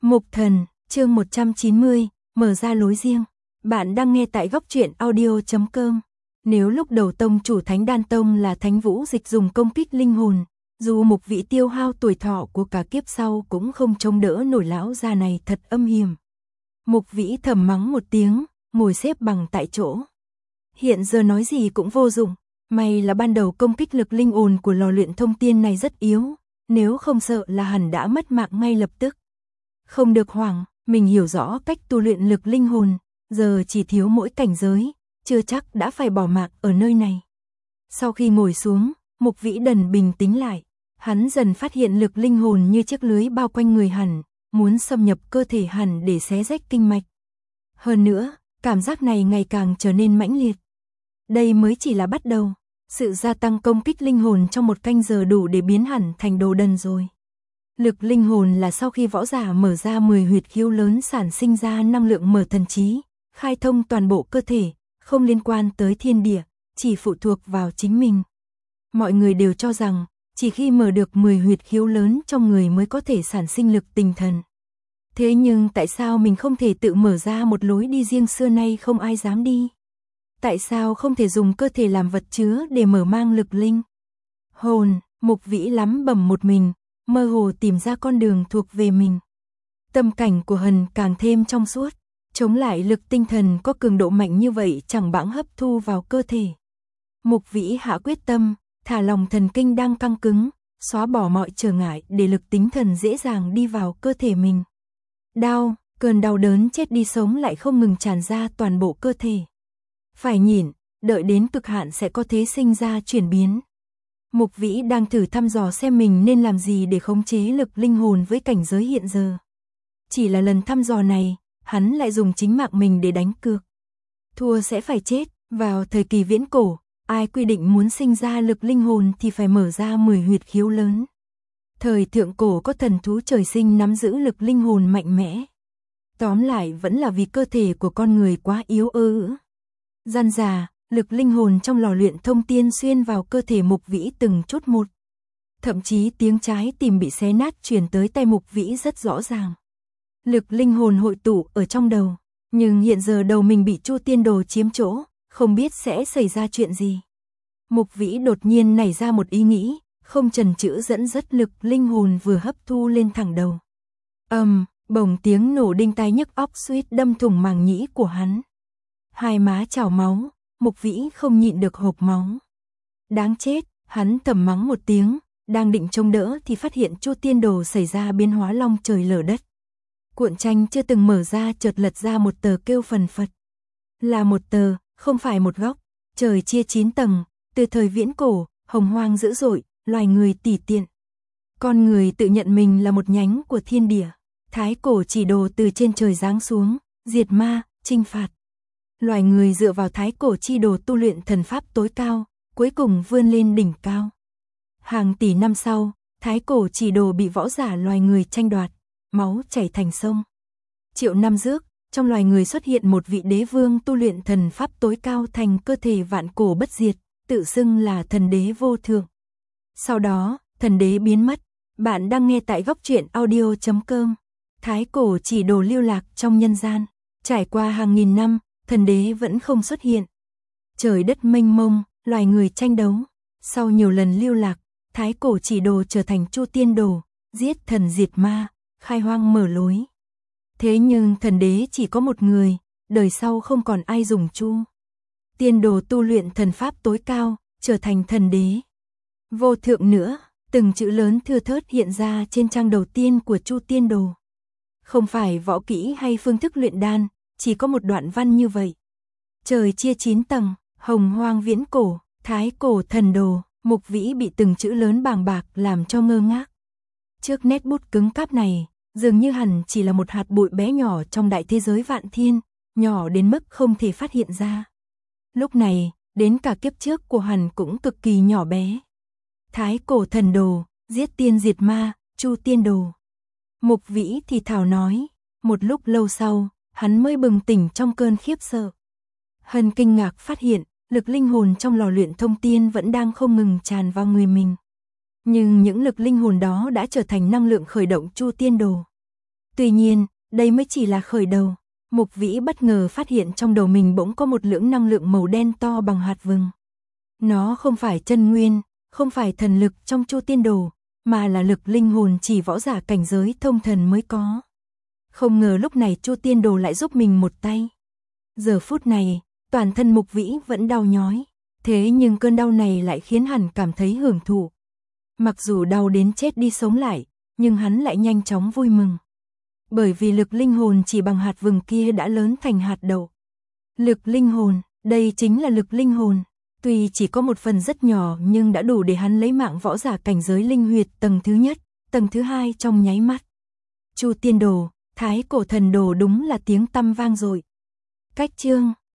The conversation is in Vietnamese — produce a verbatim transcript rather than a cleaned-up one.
Mục Thần, chương một trăm chín mươi, mở ra lối riêng. Bạn đang nghe tại góc truyện audio chấm com. Nếu lúc đầu tông chủ Thánh Đan Tông là Thánh Vũ Dịch dùng công kích linh hồn, dù Mục Vĩ tiêu hao tuổi thọ của cả kiếp sau cũng không chống đỡ nổi lão già này thật âm hiểm. Mục Vĩ thầm mắng một tiếng, ngồi xếp bằng tại chỗ. Hiện giờ nói gì cũng vô dụng, may là ban đầu công kích lực linh hồn của lò luyện thông tiên này rất yếu, nếu không sợ là hẳn đã mất mạng ngay lập tức. Không được hoảng, mình hiểu rõ cách tu luyện lực linh hồn, giờ chỉ thiếu mỗi cảnh giới, chưa chắc đã phải bỏ mạng ở nơi này. Sau khi ngồi xuống, Mục Vĩ Đần bình tĩnh lại, hắn dần phát hiện lực linh hồn như chiếc lưới bao quanh người hẳn, muốn xâm nhập cơ thể hẳn để xé rách kinh mạch. Hơn nữa, cảm giác này ngày càng trở nên mãnh liệt. Đây mới chỉ là bắt đầu, sự gia tăng công kích linh hồn trong một canh giờ đủ để biến hẳn thành đồ đần rồi. Lực linh hồn là sau khi võ giả mở ra mười huyệt khiếu lớn sản sinh ra năng lượng mở thần trí, khai thông toàn bộ cơ thể, không liên quan tới thiên địa, chỉ phụ thuộc vào chính mình. Mọi người đều cho rằng, chỉ khi mở được mười huyệt khiếu lớn trong người mới có thể sản sinh lực tinh thần. Thế nhưng tại sao mình không thể tự mở ra một lối đi riêng xưa nay không ai dám đi? Tại sao không thể dùng cơ thể làm vật chứa để mở mang lực linh? Hồn, Mục Vĩ lắm bẩm một mình, mơ hồ tìm ra con đường thuộc về mình. Tâm cảnh của Hần càng thêm trong suốt, chống lại lực tinh thần có cường độ mạnh như vậy chẳng bẵng hấp thu vào cơ thể. Mục Vĩ hạ quyết tâm, thả lòng thần kinh đang căng cứng, xóa bỏ mọi trở ngại để lực tinh thần dễ dàng đi vào cơ thể mình. Đau, cơn đau đớn chết đi sống lại không ngừng tràn ra toàn bộ cơ thể. Phải nhịn, đợi đến cực hạn sẽ có thế sinh ra chuyển biến. Mục Vĩ đang thử thăm dò xem mình nên làm gì để khống chế lực linh hồn với cảnh giới hiện giờ. Chỉ là lần thăm dò này, hắn lại dùng chính mạng mình để đánh cược. Thua sẽ phải chết, vào thời kỳ viễn cổ, ai quy định muốn sinh ra lực linh hồn thì phải mở ra mười huyệt khiếu lớn. Thời thượng cổ có thần thú trời sinh nắm giữ lực linh hồn mạnh mẽ. Tóm lại vẫn là vì cơ thể của con người quá yếu ớt. Gian già, lực linh hồn trong lò luyện thông tiên xuyên vào cơ thể Mục Vĩ từng chút một. Thậm chí tiếng trái tim bị xé nát truyền tới tai Mục Vĩ rất rõ ràng. Lực linh hồn hội tụ ở trong đầu, nhưng hiện giờ đầu mình bị Chu Tiên Đồ chiếm chỗ, không biết sẽ xảy ra chuyện gì. Mục Vĩ đột nhiên nảy ra một ý nghĩ, không chần chừ dẫn dắt lực linh hồn vừa hấp thu lên thẳng đầu. Ầm, um, bỗng tiếng nổ đinh tai nhức óc suýt đâm thủng màng nhĩ của hắn. Hai má trào máu, Mục Vĩ không nhịn được hộc máu. Đáng chết, hắn thầm mắng một tiếng, đang định trông đỡ thì phát hiện Chu Tiên Đồ xảy ra biến hóa long trời lở đất. Cuộn tranh chưa từng mở ra chợt lật ra một tờ kêu phần phật. Là một tờ, không phải một góc, trời chia chín tầng, từ thời viễn cổ, hồng hoang dữ dội, loài người tỉ tiện. Con người tự nhận mình là một nhánh của thiên địa, thái cổ chỉ đồ từ trên trời giáng xuống, diệt ma, trinh phạt. Loài người dựa vào thái cổ chi đồ tu luyện thần pháp tối cao, cuối cùng vươn lên đỉnh cao. Hàng tỷ năm sau, thái cổ chỉ đồ bị võ giả loài người tranh đoạt, máu chảy thành sông. Triệu năm rước, trong loài người xuất hiện một vị đế vương tu luyện thần pháp tối cao thành cơ thể vạn cổ bất diệt, tự xưng là thần đế vô thượng. Sau đó, thần đế biến mất. Bạn đang nghe tại góc truyện audio chấm com. Thái cổ chỉ đồ lưu lạc trong nhân gian, trải qua hàng nghìn năm, thần đế vẫn không xuất hiện. Trời đất mênh mông, loài người tranh đấu. Sau nhiều lần lưu lạc, thái cổ chỉ đồ trở thành Chu Tiên Đồ, giết thần diệt ma, khai hoang mở lối. Thế nhưng thần đế chỉ có một người, đời sau không còn ai dùng Chu Tiên Đồ tu luyện thần pháp tối cao, trở thành thần đế vô thượng nữa. Từng chữ lớn thưa thớt hiện ra trên trang đầu tiên của Chu Tiên Đồ. Không phải võ kỹ hay phương thức luyện đan, chỉ có một đoạn văn như vậy. Trời chia chín tầng, hồng hoang viễn cổ, thái cổ thần đồ. Mục Vĩ bị từng chữ lớn bàng bạc làm cho ngơ ngác. Trước nét bút cứng cáp này, dường như hẳn chỉ là một hạt bụi bé nhỏ trong đại thế giới vạn thiên, nhỏ đến mức không thể phát hiện ra. Lúc này, đến cả kiếp trước của hẳn cũng cực kỳ nhỏ bé. Thái cổ thần đồ, giết tiên diệt ma, Chu Tiên Đồ. Mục Vĩ thì thào nói, một lúc lâu sau, hắn mới bừng tỉnh trong cơn khiếp sợ. Hân kinh ngạc phát hiện, lực linh hồn trong lò luyện thông tiên vẫn đang không ngừng tràn vào người mình. Nhưng những lực linh hồn đó đã trở thành năng lượng khởi động Chu Tiên Đồ. Tuy nhiên, đây mới chỉ là khởi đầu. Mục Vĩ bất ngờ phát hiện trong đầu mình bỗng có một lưỡng năng lượng màu đen to bằng hạt vừng. Nó không phải chân nguyên, không phải thần lực trong Chu Tiên Đồ, mà là lực linh hồn chỉ võ giả cảnh giới thông thần mới có. Không ngờ lúc này Chu Tiên Đồ lại giúp mình một tay. Giờ phút này, toàn thân Mục Vĩ vẫn đau nhói, thế nhưng cơn đau này lại khiến hắn cảm thấy hưởng thụ. Mặc dù đau đến chết đi sống lại, nhưng hắn lại nhanh chóng vui mừng. Bởi vì lực linh hồn chỉ bằng hạt vừng kia đã lớn thành hạt đậu. Lực linh hồn, đây chính là lực linh hồn. Tuy chỉ có một phần rất nhỏ nhưng đã đủ để hắn lấy mạng võ giả cảnh giới linh huyệt tầng thứ nhất, tầng thứ hai trong nháy mắt. Chu Tiên Đồ, Thái Cổ Thần Đồ đúng là tiếng tăm vang dội. Cách chương